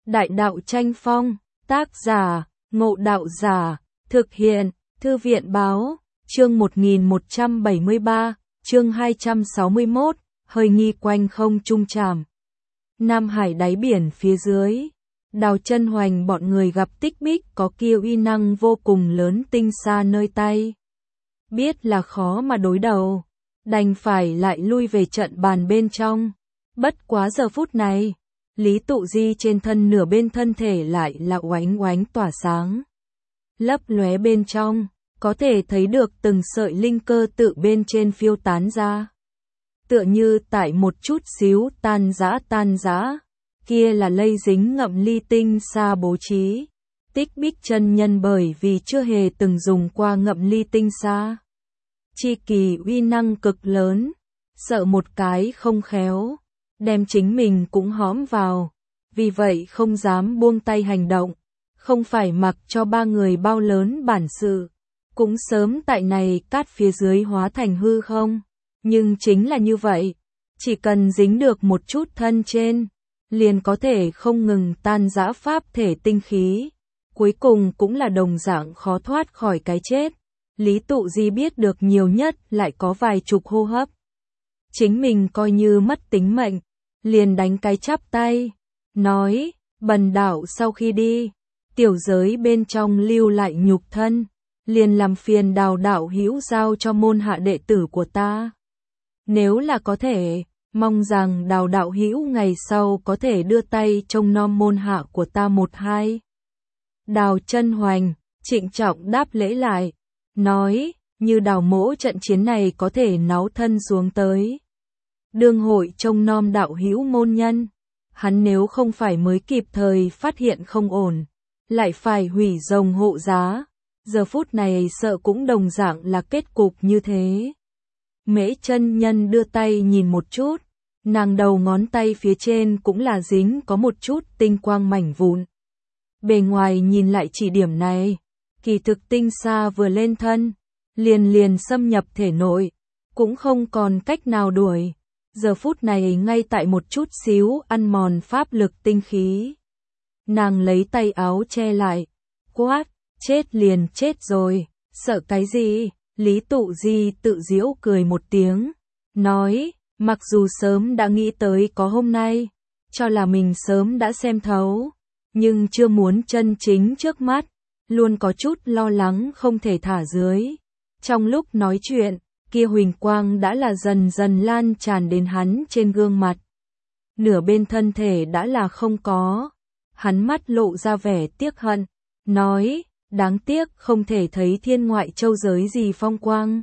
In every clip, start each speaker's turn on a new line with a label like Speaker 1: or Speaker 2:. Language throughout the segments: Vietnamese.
Speaker 1: Đại đạo tranh phong, tác giả, Ngộ Đạo Giả, thực hiện, Thư viện báo, chương 1173, chương 261, hơi nghi quanh không trung tràm. Nam Hải đáy biển phía dưới, Đào Chân Hoành bọn người gặp Tích Bích có kia uy năng vô cùng lớn tinh xa nơi tay. Biết là khó mà đối đầu, đành phải lại lui về trận bàn bên trong. Bất quá giờ phút này, Lý Tụ Di trên thân nửa bên thân thể lại là oánh oánh tỏa sáng. Lấp lóe bên trong, có thể thấy được từng sợi linh cơ tự bên trên phiêu tán ra. Tựa như tại một chút xíu tan rã, kia là lây dính ngậm ly tinh xa bố trí. Tích Bích chân nhân bởi vì chưa hề từng dùng qua ngậm ly tinh xa. Chi kỳ uy năng cực lớn, sợ một cái không khéo, đem chính mình cũng hõm vào, vì vậy không dám buông tay hành động, không phải mặc cho ba người bao lớn bản sự, cũng sớm tại này cát phía dưới hóa thành hư không, nhưng chính là như vậy, chỉ cần dính được một chút thân trên, liền có thể không ngừng tan rã pháp thể tinh khí, cuối cùng cũng là đồng dạng khó thoát khỏi cái chết. Lý Tụ Di biết được nhiều nhất lại có vài chục hô hấp. Chính mình coi như mất tính mệnh, liền đánh cái chắp tay, nói, bần đạo sau khi đi, tiểu giới bên trong lưu lại nhục thân, liền làm phiền Đào đạo hữu giao cho môn hạ đệ tử của ta. Nếu là có thể, mong rằng Đào đạo hữu ngày sau có thể đưa tay trông nom môn hạ của ta một hai. Đào Chân Hoành, trịnh trọng đáp lễ lại, nói, như Đào mỗ trận chiến này có thể náu thân xuống tới. Đương hội trông nom đạo hữu môn nhân, hắn nếu không phải mới kịp thời phát hiện không ổn, lại phải hủy rồng hộ giá, giờ phút này sợ cũng đồng dạng là kết cục như thế. Mễ chân nhân đưa tay nhìn một chút, nàng đầu ngón tay phía trên cũng là dính có một chút tinh quang mảnh vụn. Bề ngoài nhìn lại chỉ điểm này, kỳ thực tinh xa vừa lên thân, liền xâm nhập thể nội, cũng không còn cách nào đuổi. Giờ phút này ngay tại một chút xíu ăn mòn pháp lực tinh khí. Nàng lấy tay áo che lại, quát, chết liền chết rồi, sợ cái gì? Lý Tụ Di tự giễu cười một tiếng, nói, mặc dù sớm đã nghĩ tới có hôm nay, cho là mình sớm đã xem thấu, nhưng chưa muốn chân chính trước mắt, luôn có chút lo lắng không thể thả dưới. Trong lúc nói chuyện, kia huỳnh quang đã là dần dần lan tràn đến hắn trên gương mặt. Nửa bên thân thể đã là không có. Hắn mắt lộ ra vẻ tiếc hận, nói, đáng tiếc không thể thấy thiên ngoại châu giới gì phong quang.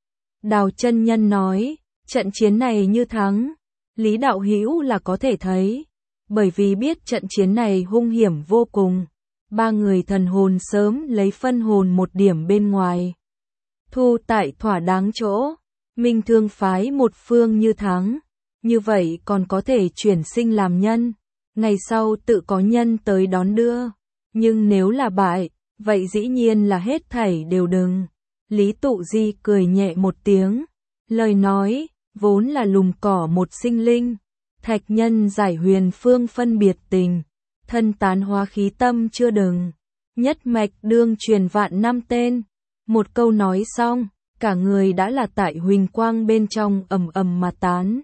Speaker 1: Đào chân nhân nói, trận chiến này như thắng, Lý đạo hữu là có thể thấy, bởi vì biết trận chiến này hung hiểm vô cùng. Ba người thần hồn sớm lấy phân hồn một điểm bên ngoài. Thu tại thỏa đáng chỗ, Minh Thương phái một phương như thắng, như vậy còn có thể chuyển sinh làm nhân, ngày sau tự có nhân tới đón đưa, nhưng nếu là bại, vậy dĩ nhiên là hết thảy đều đừng. Lý Tụ Di cười nhẹ một tiếng, lời nói, vốn là lùm cỏ một sinh linh, thạch nhân giải huyền phương phân biệt tình, thân tán hóa khí tâm chưa đừng, nhất mạch đương truyền vạn năm tên. Một câu nói xong, cả người đã là tại huỳnh quang bên trong ầm ầm mà tán.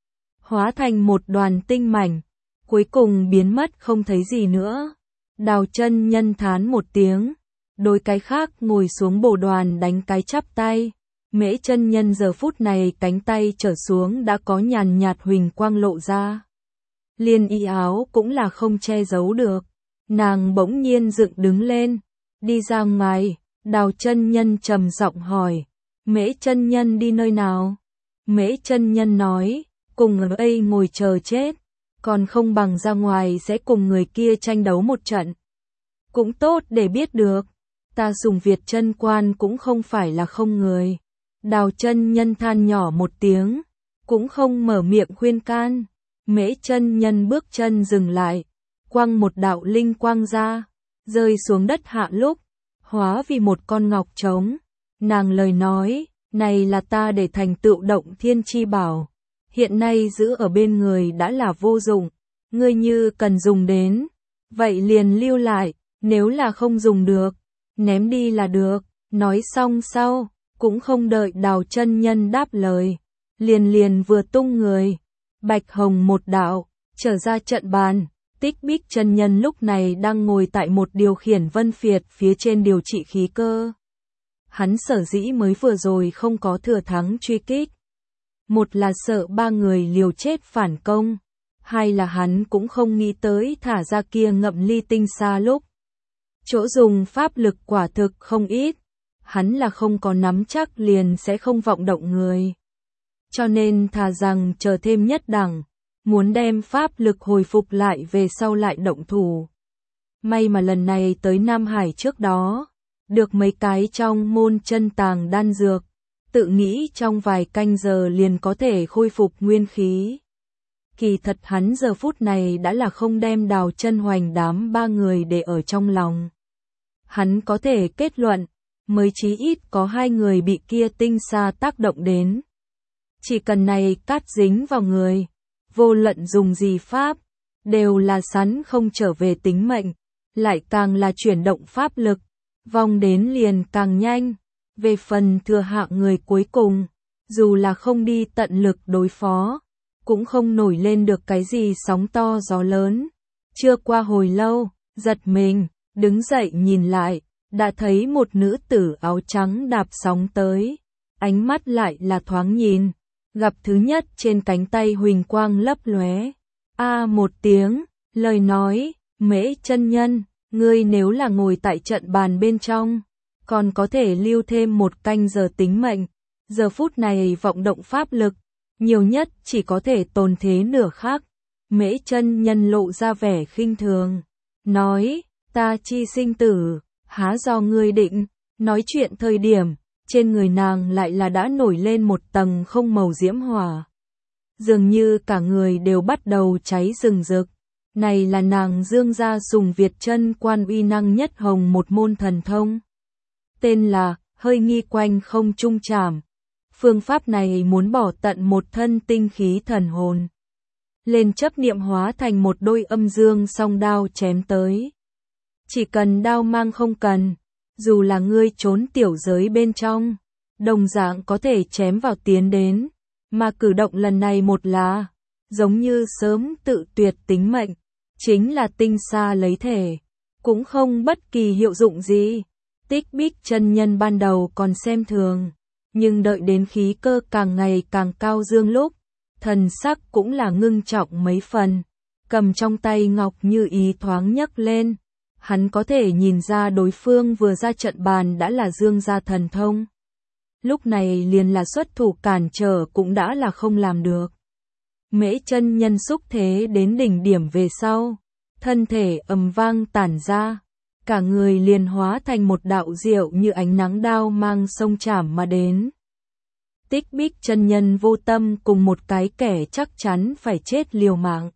Speaker 1: Hóa thành một đoàn tinh mảnh, cuối cùng biến mất không thấy gì nữa. Đào chân nhân thán một tiếng, đối cái khác ngồi xuống bồ đoàn đánh cái chắp tay. Mễ chân nhân giờ phút này cánh tay trở xuống đã có nhàn nhạt huỳnh quang lộ ra. Liên y áo cũng là không che giấu được. Nàng bỗng nhiên dựng đứng lên, đi ra ngoài. Đào chân nhân trầm giọng hỏi, Mễ chân nhân đi nơi nào? Mễ chân nhân nói, cùng ở đây ngồi chờ chết, còn không bằng ra ngoài sẽ cùng người kia tranh đấu một trận. Cũng tốt để biết được, ta dùng Việt chân quan cũng không phải là không người. Đào chân nhân than nhỏ một tiếng, cũng không mở miệng khuyên can. Mễ chân nhân bước chân dừng lại, quăng một đạo linh quang ra, rơi xuống đất hạ lúc, hóa vì một con ngọc trống. Nàng lời nói, này là ta để thành tựu động thiên chi bảo, hiện nay giữ ở bên người đã là vô dụng, ngươi như cần dùng đến, Vậy liền lưu lại, nếu là không dùng được, ném đi là được. Nói xong sau, cũng không đợi Đào chân nhân đáp lời, liền vừa tung người, bạch hồng một đạo, trở ra trận bàn. Tích Bích chân nhân lúc này đang ngồi tại một điều khiển vân phiệt phía trên điều trị khí cơ. Hắn sở dĩ mới vừa rồi không có thừa thắng truy kích. Một là sợ ba người liều chết phản công, hai là hắn cũng không nghĩ tới thả ra kia ngậm ly tinh xa lúc. Chỗ dùng pháp lực quả thực không ít, hắn là không có nắm chắc liền sẽ không vọng động người. Cho nên thà rằng chờ thêm nhất đẳng, muốn đem pháp lực hồi phục lại về sau lại động thủ. May mà lần này tới Nam Hải trước đó, được mấy cái trong môn chân tàng đan dược, tự nghĩ trong vài canh giờ liền có thể khôi phục nguyên khí. Kỳ thật hắn giờ phút này đã là không đem Đào Chân Hoành đám ba người để ở trong lòng. Hắn có thể kết luận, mới chí ít có hai người bị kia tinh xa tác động đến. Chỉ cần này cát dính vào người, vô luận dùng gì pháp, đều là sắn không trở về tính mệnh, lại càng là chuyển động pháp lực, vòng đến liền càng nhanh. Về phần thừa hạng người cuối cùng, dù là không đi tận lực đối phó, cũng không nổi lên được cái gì sóng to gió lớn. Chưa qua hồi lâu, giật mình, đứng dậy nhìn lại, đã thấy một nữ tử áo trắng đạp sóng tới, ánh mắt lại là thoáng nhìn, gặp thứ nhất trên cánh tay huỳnh quang lấp lóe. Một tiếng, lời nói, Mễ chân nhân, ngươi nếu là ngồi tại trận bàn bên trong, còn có thể lưu thêm một canh giờ tính mệnh, giờ phút này vọng động pháp lực, nhiều nhất chỉ có thể tồn thế nửa khắc. Mễ chân nhân lộ ra vẻ khinh thường, nói, ta chi sinh tử, há do ngươi định. Nói chuyện thời điểm, trên người nàng lại là đã nổi lên một tầng không màu diễm hỏa. Dường như cả người đều bắt đầu cháy rừng rực. Này là nàng dương ra sùng Việt chân quan uy năng nhất hồng một môn thần thông. Tên là, hơi nghi quanh không trung trảm. Phương pháp này muốn bỏ tận một thân tinh khí thần hồn. Lên chấp niệm hóa thành một đôi âm dương song đao chém tới. Chỉ cần đao mang không cần, dù là ngươi trốn tiểu giới bên trong, đồng dạng có thể chém vào tiến đến. Mà cử động lần này một là, giống như sớm tự tuyệt tính mệnh, chính là tinh xa lấy thể, cũng không bất kỳ hiệu dụng gì. Tích Bích chân nhân ban đầu còn xem thường, nhưng đợi đến khí cơ càng ngày càng cao dương lúc, thần sắc cũng là ngưng trọng mấy phần, cầm trong tay ngọc như ý thoáng nhấc lên, hắn có thể nhìn ra đối phương vừa ra trận bàn đã là dương gia thần thông. Lúc này liền là xuất thủ cản trở cũng đã là không làm được. Mễ chân nhân xúc thế đến đỉnh điểm về sau, thân thể ầm vang tản ra, cả người liền hóa thành một đạo diệu như ánh nắng đao mang sông chảm mà đến. Tích Bích chân nhân vô tâm cùng một cái kẻ chắc chắn phải chết liều mạng.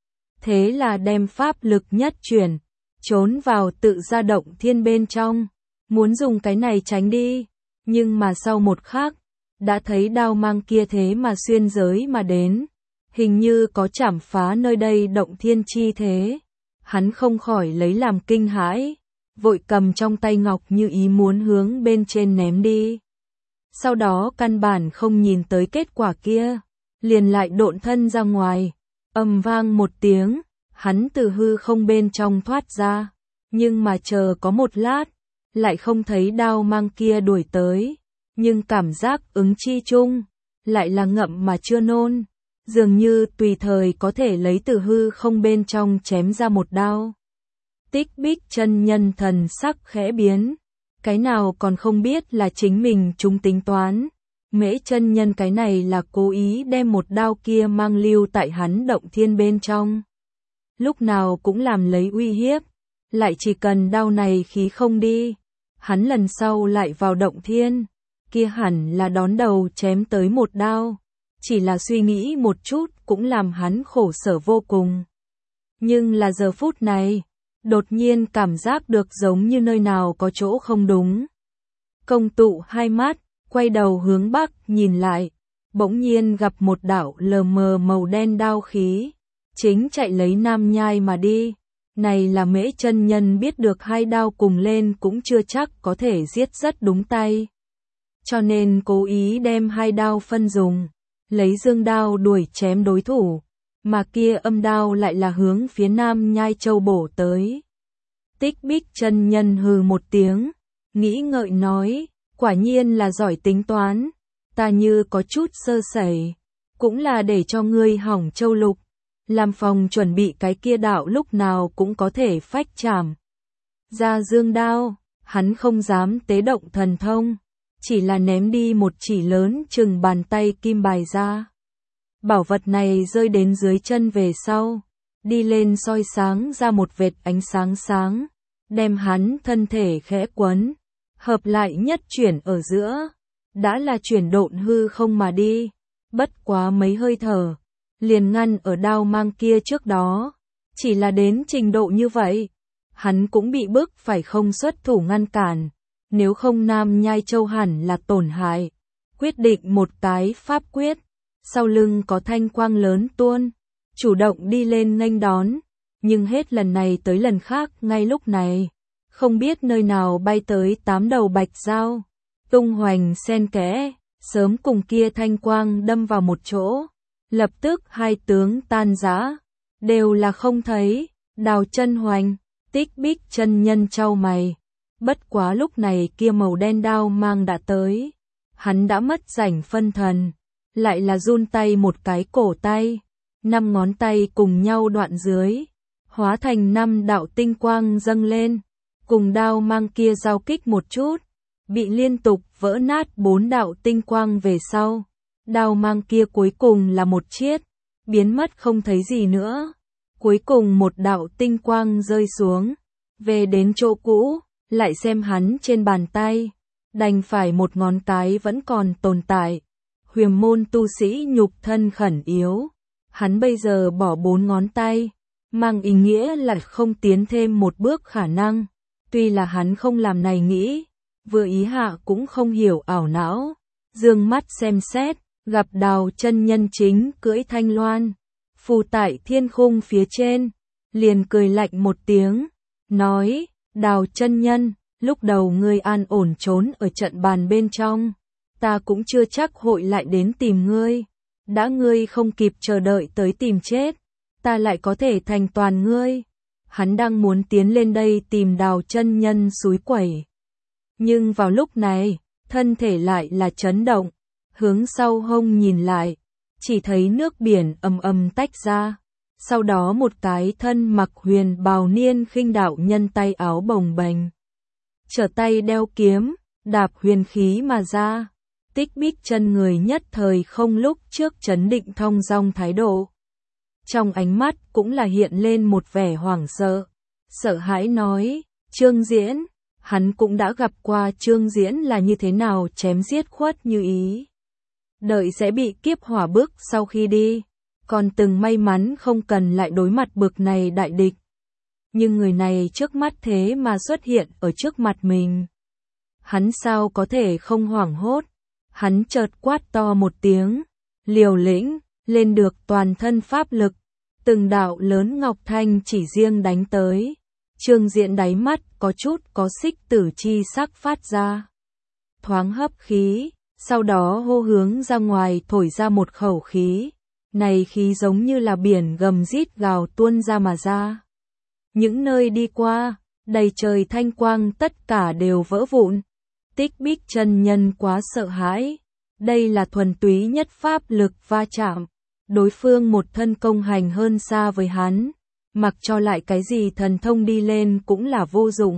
Speaker 1: Thế là đem pháp lực nhất chuyển, trốn vào tự gia động thiên bên trong, muốn dùng cái này tránh đi, nhưng mà sau một khắc, đã thấy đao mang kia thế mà xuyên giới mà đến, hình như có chảm phá nơi đây động thiên chi thế. Hắn không khỏi lấy làm kinh hãi, vội cầm trong tay ngọc như ý muốn hướng bên trên ném đi. Sau đó căn bản không nhìn tới kết quả kia, liền lại độn thân ra ngoài, ầm vang một tiếng, hắn từ hư không bên trong thoát ra, nhưng mà chờ có một lát, lại không thấy đao mang kia đuổi tới, nhưng cảm giác ứng chi chung, lại là ngậm mà chưa nôn, dường như tùy thời có thể lấy từ hư không bên trong chém ra một đao. Tích Bích chân nhân thần sắc khẽ biến, cái nào còn không biết là chính mình chúng tính toán, Mễ chân nhân cái này là cố ý đem một đao kia mang lưu tại hắn động thiên bên trong. Lúc nào cũng làm lấy uy hiếp, lại chỉ cần đao này khí không đi, hắn lần sau lại vào động thiên, kia hẳn là đón đầu chém tới một đao, chỉ là suy nghĩ một chút cũng làm hắn khổ sở vô cùng. Nhưng là giờ phút này, đột nhiên cảm giác được giống như nơi nào có chỗ không đúng. Công tụ hai mắt, quay đầu hướng bắc nhìn lại, bỗng nhiên gặp một đạo lờ mờ màu đen đao khí, chính chạy lấy Nam Nhai mà đi. Này là Mễ chân nhân biết được hai đao cùng lên cũng chưa chắc có thể giết rất đúng tay. Cho nên cố ý đem hai đao phân dùng, lấy dương đao đuổi chém đối thủ, mà kia âm đao lại là hướng phía Nam Nhai Châu bổ tới. Tích Bích chân nhân hừ một tiếng, nghĩ ngợi nói, quả nhiên là giỏi tính toán, ta như có chút sơ sẩy, cũng là để cho ngươi hỏng châu lục, làm phòng chuẩn bị cái kia đạo lúc nào cũng có thể phách chảm. Ra dương đao, hắn không dám tế động thần thông, chỉ là ném đi một chỉ lớn chừng bàn tay kim bài ra. Bảo vật này rơi đến dưới chân về sau, đi lên soi sáng ra một vệt ánh sáng sáng, đem hắn thân thể khẽ quấn, hợp lại nhất chuyển ở giữa, đã là chuyển độn hư không mà đi, bất quá mấy hơi thở, liền ngăn ở đao mang kia trước đó, chỉ là đến trình độ như vậy, hắn cũng bị bức phải không xuất thủ ngăn cản, nếu không Nam Nhai Châu hẳn là tổn hại, quyết định một cái pháp quyết, sau lưng có thanh quang lớn tuôn, chủ động đi lên nghênh đón, nhưng hết lần này tới lần khác ngay lúc này, không biết nơi nào bay tới 8 đầu bạch dao, tung hoành xen kẽ, sớm cùng kia thanh quang đâm vào một chỗ, lập tức hai tướng tan rã, đều là không thấy. Đào Chân Hoành, Tích Bích chân nhân chau mày, bất quá lúc này kia màu đen đao mang đã tới, hắn đã mất rảnh phân thần, lại là run tay một cái cổ tay, 5 ngón tay cùng nhau đoạn dưới, hóa thành 5 đạo tinh quang dâng lên, cùng đao mang kia giao kích một chút, bị liên tục vỡ nát 4 đạo tinh quang về sau, đao mang kia cuối cùng là một chiết, biến mất không thấy gì nữa. Cuối cùng một đạo tinh quang rơi xuống, về đến chỗ cũ, lại xem hắn trên bàn tay, đành phải một ngón cái vẫn còn tồn tại. Huyền môn tu sĩ nhục thân khẩn yếu, hắn bây giờ bỏ 4 ngón tay, mang ý nghĩa là không tiến thêm một bước khả năng. Tuy là hắn không làm này nghĩ, vừa ý hạ cũng không hiểu ảo não, dương mắt xem xét, gặp Đào chân nhân chính cưỡi thanh loan, phù tại thiên khung phía trên, liền cười lạnh một tiếng, nói, Đào chân nhân, lúc đầu ngươi an ổn trốn ở trận bàn bên trong, ta cũng chưa chắc hội lại đến tìm ngươi, đã ngươi không kịp chờ đợi tới tìm chết, ta lại có thể thành toàn ngươi. Hắn đang muốn tiến lên đây tìm Đào chân nhân xúi quẩy. Nhưng vào lúc này, thân thể lại là chấn động, hướng sau hông nhìn lại, chỉ thấy nước biển ầm ầm tách ra, sau đó một cái thân mặc huyền bào niên khinh đạo nhân tay áo bồng bềnh, trở tay đeo kiếm, đạp huyền khí mà ra, Tích Bích chân người nhất thời không lúc trước chấn định thong dong thái độ. Trong ánh mắt cũng là hiện lên một vẻ hoảng sợ, sợ hãi nói, Trương Diễn, hắn cũng đã gặp qua Trương Diễn là như thế nào chém giết khuất như ý. Đợi sẽ bị kiếp hỏa bức sau khi đi, còn từng may mắn không cần lại đối mặt bực này đại địch. Nhưng người này trước mắt thế mà xuất hiện ở trước mặt mình. Hắn sao có thể không hoảng hốt, hắn chợt quát to một tiếng, liều lĩnh, lên được toàn thân pháp lực, từng đạo lớn ngọc thanh chỉ riêng đánh tới. Trương Diễn đáy mắt có chút có xích tử chi sắc phát ra. Thoáng hấp khí, sau đó hô hướng ra ngoài thổi ra một khẩu khí. Này khí giống như là biển gầm rít gào tuôn ra mà ra. Những nơi đi qua, đầy trời thanh quang tất cả đều vỡ vụn. Tích Bích chân nhân quá sợ hãi. Đây là thuần túy nhất pháp lực va chạm. Đối phương một thân công hành hơn xa với hắn. Mặc cho lại cái gì thần thông đi lên cũng là vô dụng.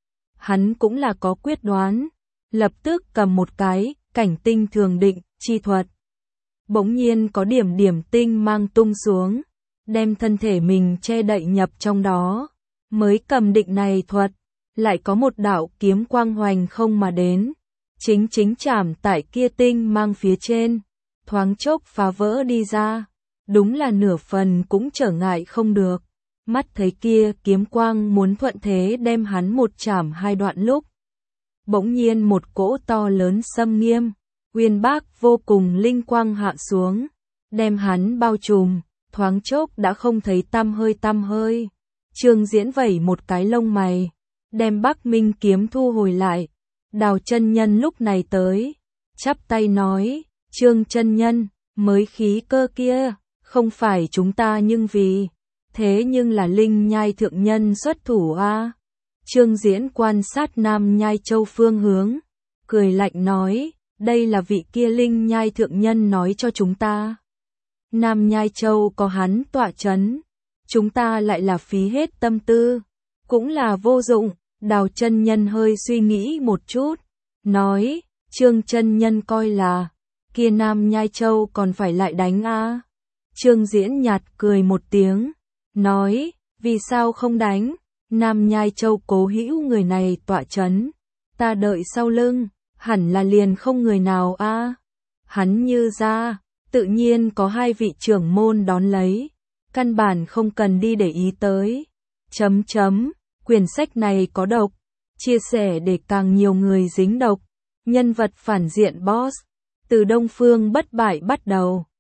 Speaker 1: Hắn cũng là có quyết đoán. Lập tức cầm một cái, cảnh tinh thường định, chi thuật. Bỗng nhiên có điểm tinh mang tung xuống. Đem thân thể mình che đậy nhập trong đó. Mới cầm định này thuật. Lại có một đạo kiếm quang hoành không mà đến. Chính chạm tại kia tinh mang phía trên. Thoáng chốc phá vỡ đi ra. Đúng là nửa phần cũng trở ngại không được. Mắt thấy kia kiếm quang muốn thuận thế đem hắn một chảm hai đoạn lúc. Bỗng nhiên một cỗ to lớn xâm nghiêm, uyên bác vô cùng linh quang hạ xuống, đem hắn bao trùm, thoáng chốc đã không thấy tăm hơi. Trương Diễn vẩy một cái lông mày, đem Bắc Minh kiếm thu hồi lại. Đào chân nhân lúc này tới, chắp tay nói, Trương chân nhân, mới khí cơ kia, không phải chúng ta nhưng vì, thế nhưng là Linh Nhai thượng nhân xuất thủ a. Trương Diễn quan sát Nam Nhai Châu phương hướng, cười lạnh nói, đây là vị kia Linh Nhai thượng nhân nói cho chúng ta. Nam Nhai Châu có hắn tọa chấn, chúng ta lại là phí hết tâm tư, cũng là vô dụng. Đào chân nhân hơi suy nghĩ một chút, nói, Trương chân nhân coi là, kia Nam Nhai Châu còn phải lại đánh a. Trương Diễn nhạt cười một tiếng, nói, vì sao không đánh, Nam Nhai Châu cố hữu người này tọa chấn, ta đợi sau lưng, hẳn là liền không người nào a. Hắn như ra, tự nhiên có hai vị trưởng môn đón lấy, căn bản không cần đi để ý tới. Quyển sách này có độc, chia sẻ để càng nhiều người dính độc. Nhân vật phản diện boss, từ Đông Phương bất bại bắt đầu.